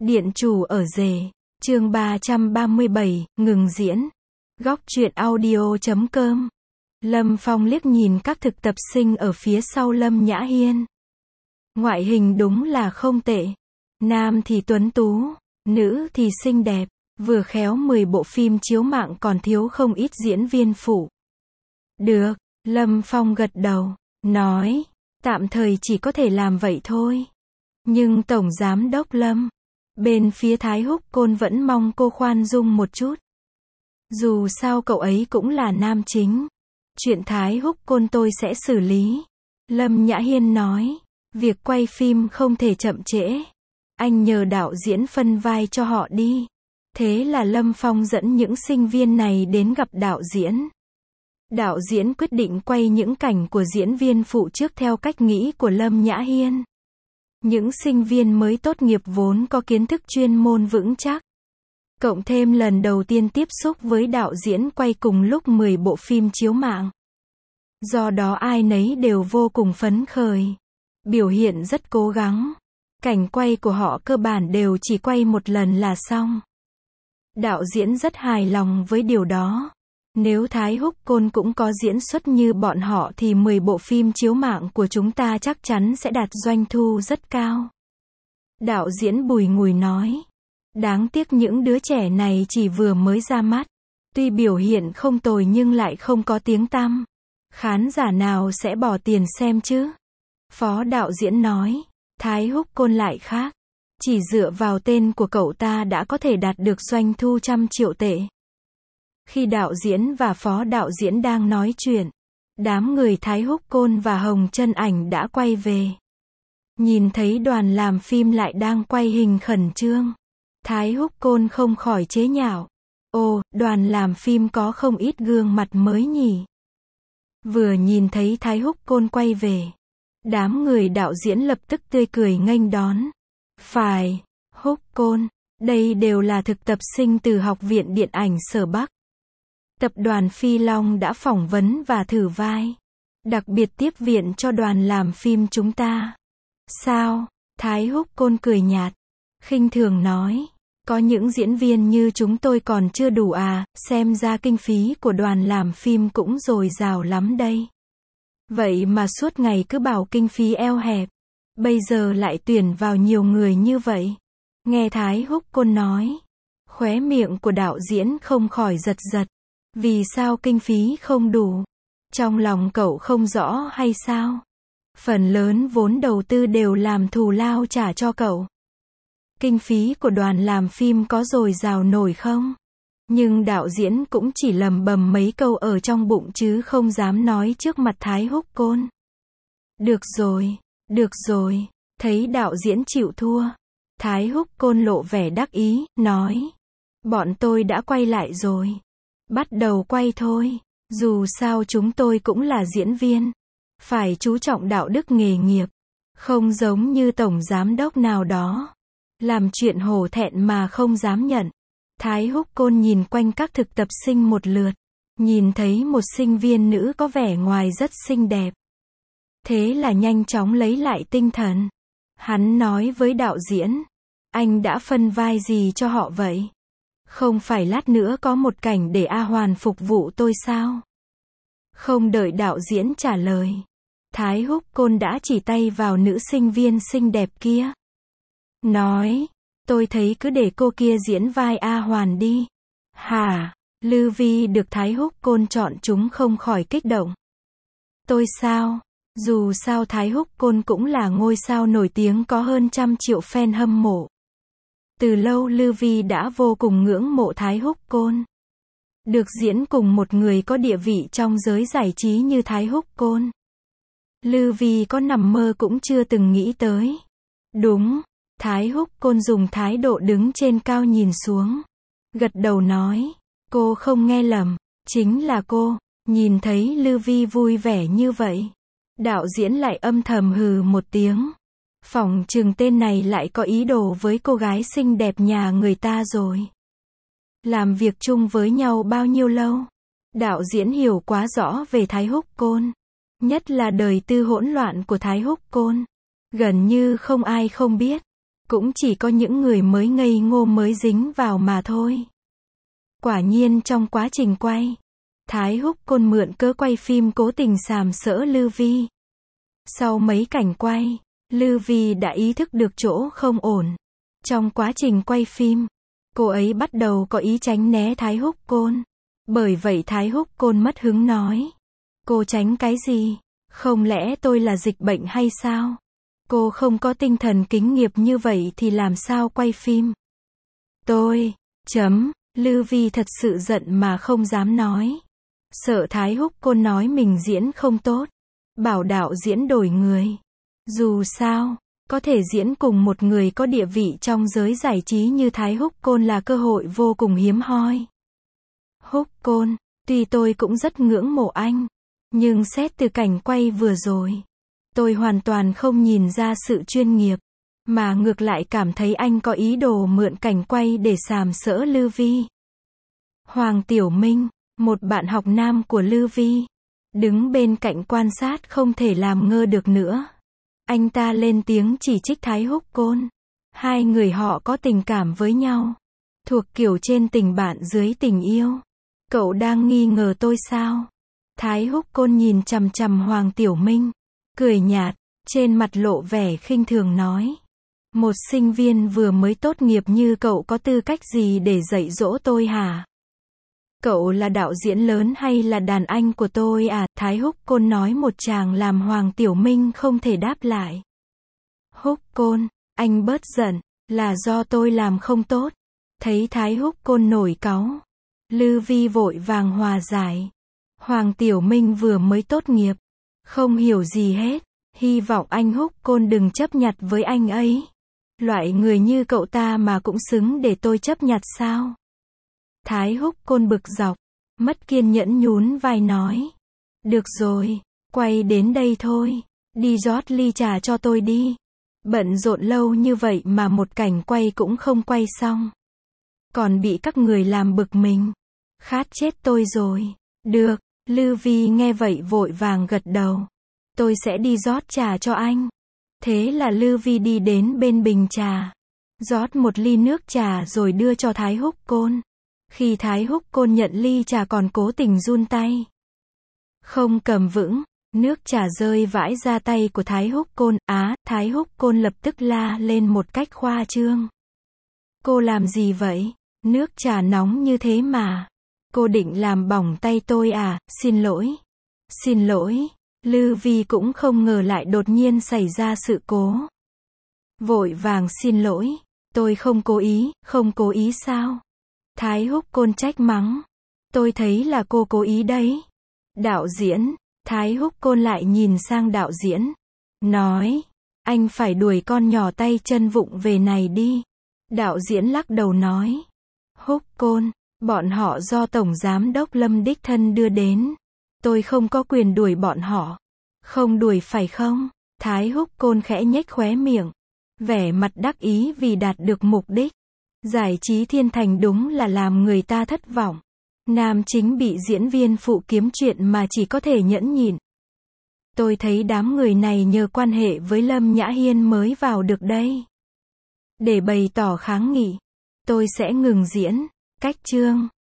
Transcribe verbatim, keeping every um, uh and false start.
Điện chủ ở rể, chương ba trăm ba mươi bảy, ngừng diễn. Góc truyện audio chấm com. Lâm Phong liếc nhìn các thực tập sinh ở phía sau Lâm Nhã Hiên. Ngoại hình đúng là không tệ. Nam thì tuấn tú, nữ thì xinh đẹp, vừa khéo mười bộ phim chiếu mạng còn thiếu không ít diễn viên phụ. Được, Lâm Phong gật đầu, nói, tạm thời chỉ có thể làm vậy thôi. Nhưng Tổng Giám đốc Lâm, bên phía Thái Húc Côn vẫn mong cô khoan dung một chút. Dù sao cậu ấy cũng là nam chính. Chuyện Thái Húc Côn tôi sẽ xử lý. Lâm Nhã Hiên nói, việc quay phim không thể chậm trễ. Anh nhờ đạo diễn phân vai cho họ đi. Thế là Lâm Phong dẫn những sinh viên này đến gặp đạo diễn. Đạo diễn quyết định quay những cảnh của diễn viên phụ trước theo cách nghĩ của Lâm Nhã Hiên. Những sinh viên mới tốt nghiệp vốn có kiến thức chuyên môn vững chắc. Cộng thêm lần đầu tiên tiếp xúc với đạo diễn quay cùng lúc mười bộ phim chiếu mạng. Do đó ai nấy đều vô cùng phấn khởi. Biểu hiện rất cố gắng. Cảnh quay của họ cơ bản đều chỉ quay một lần là xong. Đạo diễn rất hài lòng với điều đó. Nếu Thái Húc Côn cũng có diễn xuất như bọn họ thì mười bộ phim chiếu mạng của chúng ta chắc chắn sẽ đạt doanh thu rất cao. Đạo diễn bùi ngùi nói. Đáng tiếc những đứa trẻ này chỉ vừa mới ra mắt. Tuy biểu hiện không tồi nhưng lại không có tiếng tăm. Khán giả nào sẽ bỏ tiền xem chứ? Phó đạo diễn nói. Thái Húc Côn lại khác. Chỉ dựa vào tên của cậu ta đã có thể đạt được doanh thu trăm triệu tệ. Khi đạo diễn và phó đạo diễn đang nói chuyện, đám người Thái Húc Côn và Hồng Chân Ảnh đã quay về. Nhìn thấy đoàn làm phim lại đang quay hình khẩn trương. Thái Húc Côn không khỏi chế nhạo. Ồ, đoàn làm phim có không ít gương mặt mới nhỉ. Vừa nhìn thấy Thái Húc Côn quay về, đám người đạo diễn lập tức tươi cười nghênh đón. Phải, Húc Côn, đây đều là thực tập sinh từ Học viện Điện ảnh Sở Bắc. Tập đoàn Phi Long đã phỏng vấn và thử vai. Đặc biệt tiếp viện cho đoàn làm phim chúng ta. Sao? Thái Húc Côn cười nhạt. Khinh thường nói. Có những diễn viên như chúng tôi còn chưa đủ à, xem ra kinh phí của đoàn làm phim cũng dồi dào lắm đây. Vậy mà suốt ngày cứ bảo kinh phí eo hẹp. Bây giờ lại tuyển vào nhiều người như vậy. Nghe Thái Húc Côn nói. Khóe miệng của đạo diễn không khỏi giật giật. Vì sao kinh phí không đủ? Trong lòng cậu không rõ hay sao? Phần lớn vốn đầu tư đều làm thù lao trả cho cậu. Kinh phí của đoàn làm phim có dồi dào nổi không? Nhưng đạo diễn cũng chỉ lầm bầm mấy câu ở trong bụng chứ không dám nói trước mặt Thái Húc Côn. Được rồi, được rồi, thấy đạo diễn chịu thua. Thái Húc Côn lộ vẻ đắc ý, nói. Bọn tôi đã quay lại rồi. Bắt đầu quay thôi. Dù sao chúng tôi cũng là diễn viên. Phải chú trọng đạo đức nghề nghiệp. Không giống như tổng giám đốc nào đó. Làm chuyện hổ thẹn mà không dám nhận. Thái Húc Côn nhìn quanh các thực tập sinh một lượt. Nhìn thấy một sinh viên nữ có vẻ ngoài rất xinh đẹp. Thế là nhanh chóng lấy lại tinh thần. Hắn nói với đạo diễn. Anh đã phân vai gì cho họ vậy? Không phải lát nữa có một cảnh để A Hoàn phục vụ tôi sao? Không đợi đạo diễn trả lời. Thái Húc Côn đã chỉ tay vào nữ sinh viên xinh đẹp kia. Nói, tôi thấy cứ để cô kia diễn vai A Hoàn đi. Hả? Lư Vi được Thái Húc Côn chọn chúng không khỏi kích động. Tôi sao? Dù sao Thái Húc Côn cũng là ngôi sao nổi tiếng có hơn trăm triệu fan hâm mộ. Từ lâu Lư Vi đã vô cùng ngưỡng mộ Thái Húc Côn. Được diễn cùng một người có địa vị trong giới giải trí như Thái Húc Côn. Lư Vi có nằm mơ cũng chưa từng nghĩ tới. Đúng, Thái Húc Côn dùng thái độ đứng trên cao nhìn xuống. Gật đầu nói, cô không nghe lầm, chính là cô. Nhìn thấy Lư Vi vui vẻ như vậy. Đạo diễn lại âm thầm hừ một tiếng. Phỏng chừng tên này lại có ý đồ với cô gái xinh đẹp nhà người ta rồi. Làm việc chung với nhau bao nhiêu lâu? Đạo diễn hiểu quá rõ về Thái Húc Côn. Nhất là đời tư hỗn loạn của Thái Húc Côn. Gần như không ai không biết. Cũng chỉ có những người mới ngây ngô mới dính vào mà thôi. Quả nhiên trong quá trình quay, Thái Húc Côn mượn cớ quay phim cố tình sàm sỡ Lư Vi. Sau mấy cảnh quay, Lư Vi đã ý thức được chỗ không ổn. Trong quá trình quay phim, cô ấy bắt đầu có ý tránh né Thái Húc Côn. Bởi vậy Thái Húc Côn mất hứng nói. Cô tránh cái gì? Không lẽ tôi là dịch bệnh hay sao? Cô không có tinh thần kính nghiệp như vậy thì làm sao quay phim? Tôi, chấm, Lư Vi thật sự giận mà không dám nói. Sợ Thái Húc Côn nói mình diễn không tốt. Bảo đạo diễn đổi người. Dù sao, có thể diễn cùng một người có địa vị trong giới giải trí như Thái Húc Côn là cơ hội vô cùng hiếm hoi. Húc Côn, tuy tôi cũng rất ngưỡng mộ anh, nhưng xét từ cảnh quay vừa rồi, tôi hoàn toàn không nhìn ra sự chuyên nghiệp, mà ngược lại cảm thấy anh có ý đồ mượn cảnh quay để sàm sỡ Lư Vi. Hoàng Tiểu Minh, một bạn học nam của Lư Vi, đứng bên cạnh quan sát không thể làm ngơ được nữa. Anh ta lên tiếng chỉ trích Thái Húc Côn. Hai người họ có tình cảm với nhau, thuộc kiểu trên tình bạn dưới tình yêu. Cậu đang nghi ngờ tôi sao? Thái Húc Côn nhìn chằm chằm Hoàng Tiểu Minh, cười nhạt, trên mặt lộ vẻ khinh thường nói. Một sinh viên vừa mới tốt nghiệp như cậu có tư cách gì để dạy dỗ tôi hả? Cậu là đạo diễn lớn hay là đàn anh của tôi à? Thái Húc Côn nói một tràng làm Hoàng Tiểu Minh không thể đáp lại. Húc Côn, anh bớt giận, là do tôi làm không tốt. Thấy Thái Húc Côn nổi cáu, Lư Vi vội vàng hòa giải. Hoàng Tiểu Minh vừa mới tốt nghiệp, không hiểu gì hết, hy vọng anh Húc Côn đừng chấp nhặt với anh ấy. Loại người như cậu ta mà cũng xứng để tôi chấp nhặt sao? Thái Húc Côn bực dọc, mất kiên nhẫn nhún vai nói. Được rồi, quay đến đây thôi, đi rót ly trà cho tôi đi. Bận rộn lâu như vậy mà một cảnh quay cũng không quay xong. Còn bị các người làm bực mình. Khát chết tôi rồi. Được, Lư Vi nghe vậy vội vàng gật đầu. Tôi sẽ đi rót trà cho anh. Thế là Lư Vi đi đến bên bình trà, rót một ly nước trà rồi đưa cho Thái Húc Côn. Khi Thái Húc Côn nhận ly trà còn cố tình run tay, không cầm vững, nước trà rơi vãi ra tay của Thái Húc Côn. Á, Thái Húc Côn lập tức la lên một cách khoa trương. Cô làm gì vậy? Nước trà nóng như thế mà. Cô định làm bỏng tay tôi à? Xin lỗi. Xin lỗi. Lư Vi cũng không ngờ lại đột nhiên xảy ra sự cố. Vội vàng xin lỗi. Tôi không cố ý. Không cố ý sao? Thái Húc Côn trách mắng. Tôi thấy là cô cố ý đấy. Đạo diễn. Thái Húc Côn lại nhìn sang đạo diễn. Nói. Anh phải đuổi con nhỏ tay chân vụng về này đi. Đạo diễn lắc đầu nói. Húc Côn. Bọn họ do Tổng Giám đốc Lâm đích thân đưa đến. Tôi không có quyền đuổi bọn họ. Không đuổi phải không? Thái Húc Côn khẽ nhếch khóe miệng. Vẻ mặt đắc ý vì đạt được mục đích. Giải trí thiên thành đúng là làm người ta thất vọng. Nam chính bị diễn viên phụ kiếm chuyện mà chỉ có thể nhẫn nhịn. Tôi thấy đám người này nhờ quan hệ với Lâm Nhã Hiên mới vào được đây. Để bày tỏ kháng nghị, tôi sẽ ngừng diễn. Cách chương